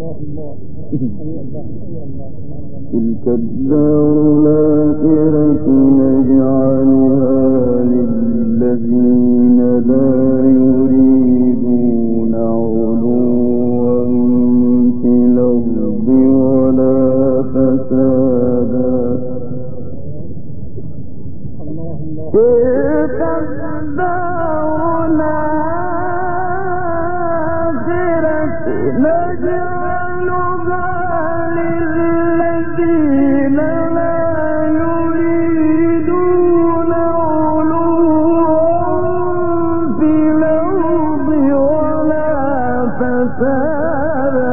تلك الدار الآخرة نجعلها للذين لا يريدون علوا في الأرض ولا فسادا تلك الدار الآخرة نجعلها للذين لا يريدون علوا في الأرض ولا فسادا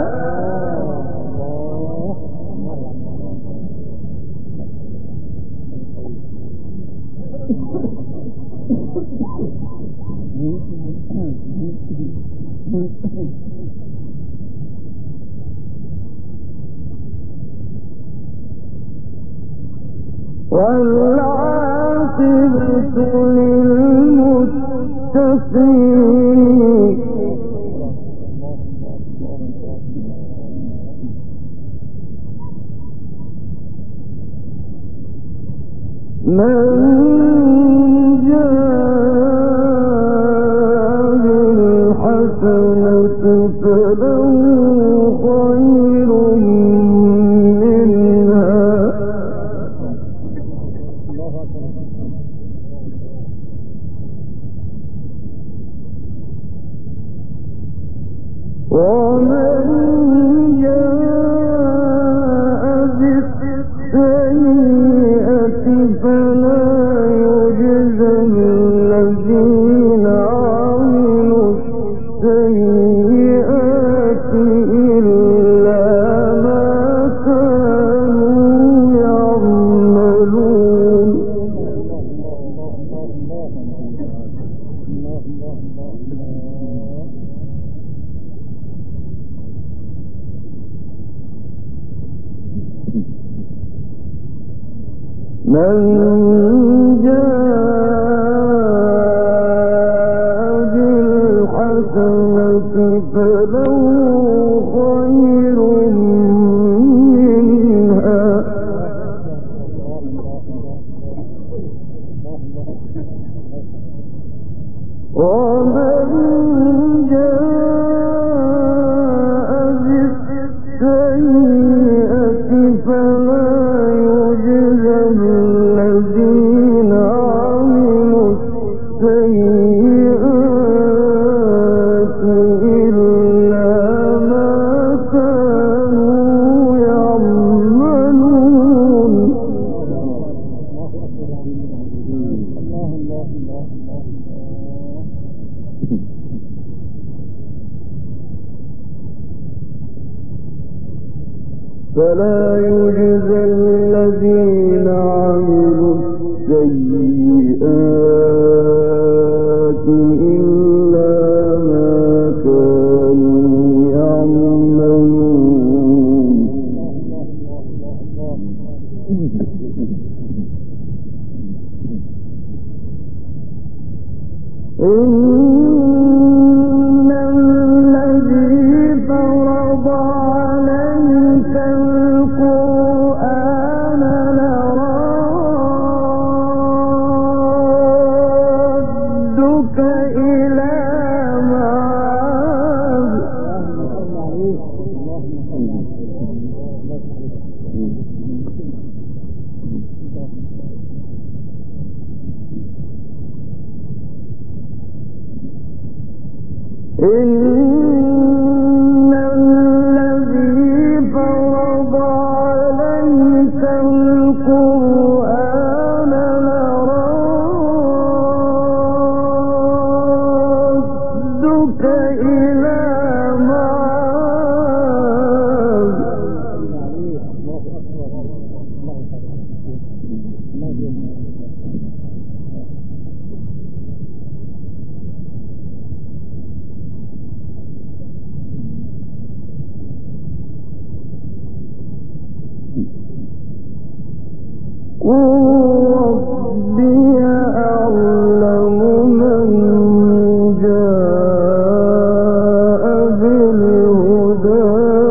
والعاقبة للمتقين من جاء بالحسنة فله خير منها ومن جاء بالسيئة فلا يجزى الذين عملوا السيئات إلا ما كانوا يعملون من جاء بالحسنة فله خير منها ومن جاء بالسيئة فلا يجزى الذين عملوا السيئات إلا ما كانوا يعملون فلا يجزى الذين عملوا السيئات إلا ما كانوا يعملون إن الذي فرض عليك القرآن لرادك إلى معاد إن الذي فرض عليك القرآن لرادك إلى معاد ربي أعلم من جاء بالهدى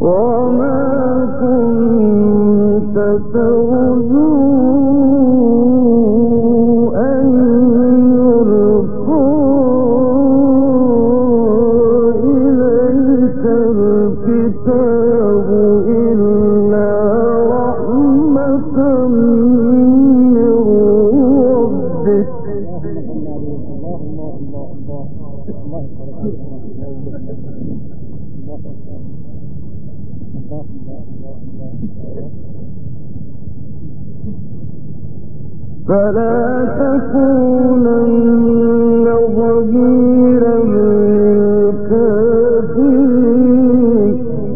فلا تكونن ظهيرا للكافرين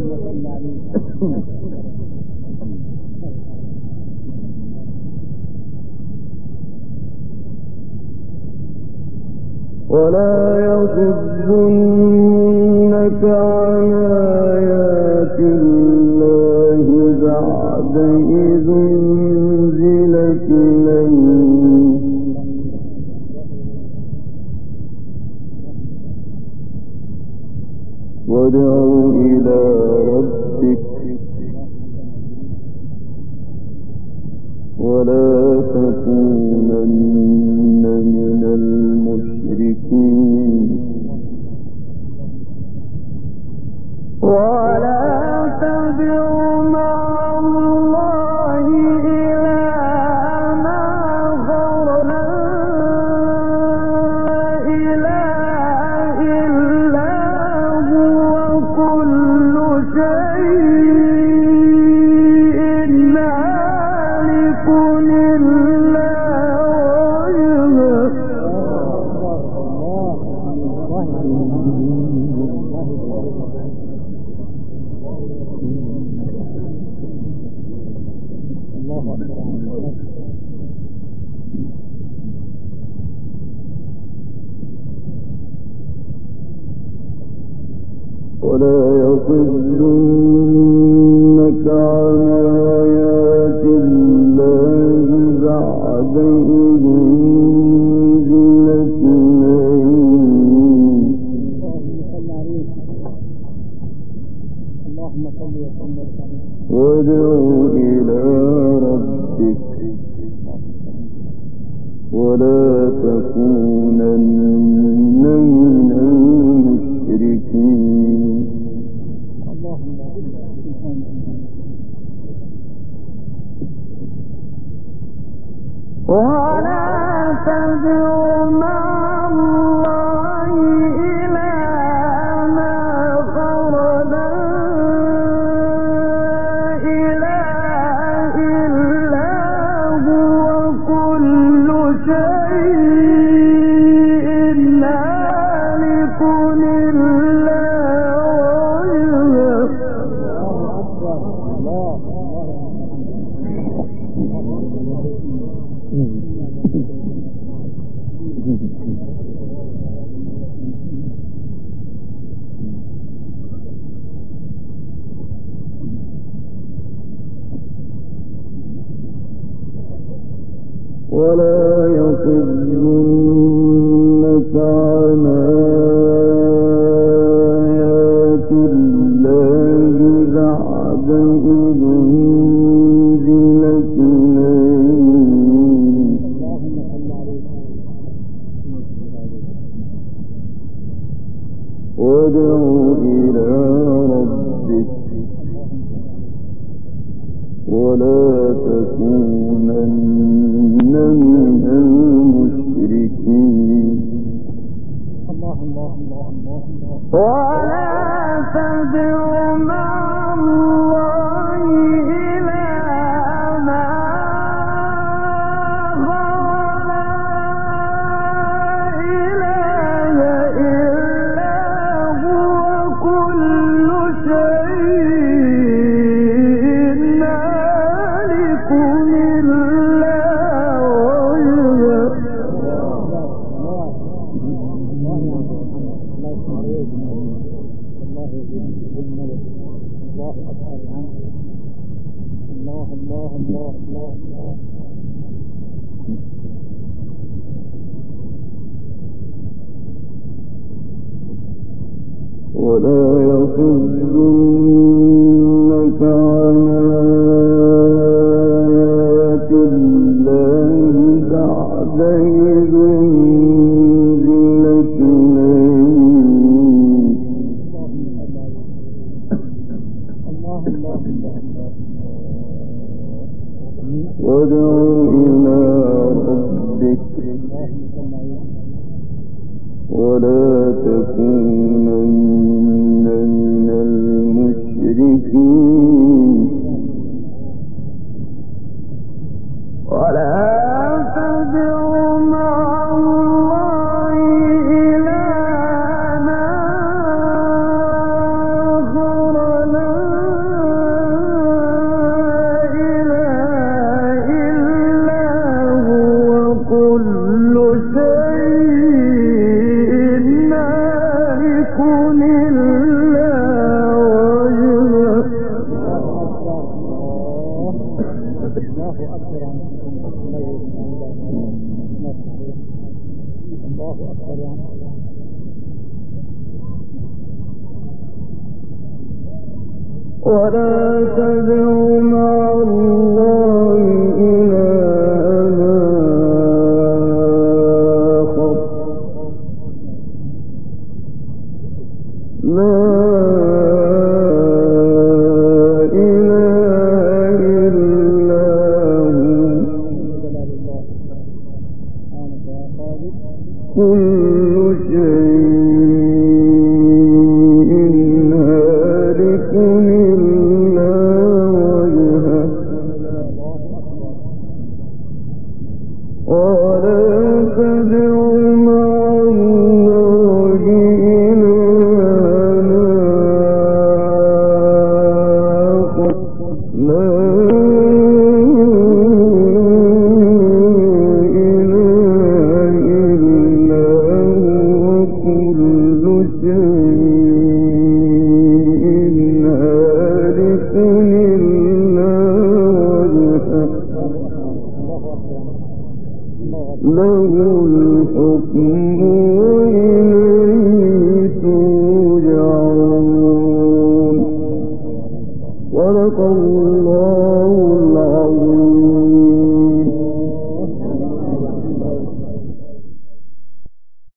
ولا يصدنك عن آيات الله بعد إذ أنزلت إليك وادع إلى ربك ولا تكونن من المشركين ولا تدع مع الله إلها آخر لا إله إلا هو كل شيء هالك إلا وجهه ولا يصدنك عن آيات الله بعد إذ أنزلت إليك وادع إلى ربك ولا تكونن من المشركين ولا تدع مع الله إلها آخر لا إله إلا هو كل شيء هالك إلا وجهه ولا يصدنك عن آيات الله بعد إذ أنزلت إليك وادع إلى ربك ولا تكونن من المشركين ولا تدع مع الله إلها آخر لا إله إلا هو كل شيء هالك إلا وجهه ولا يصدنك ولا تدع مع الله إلها آخر لا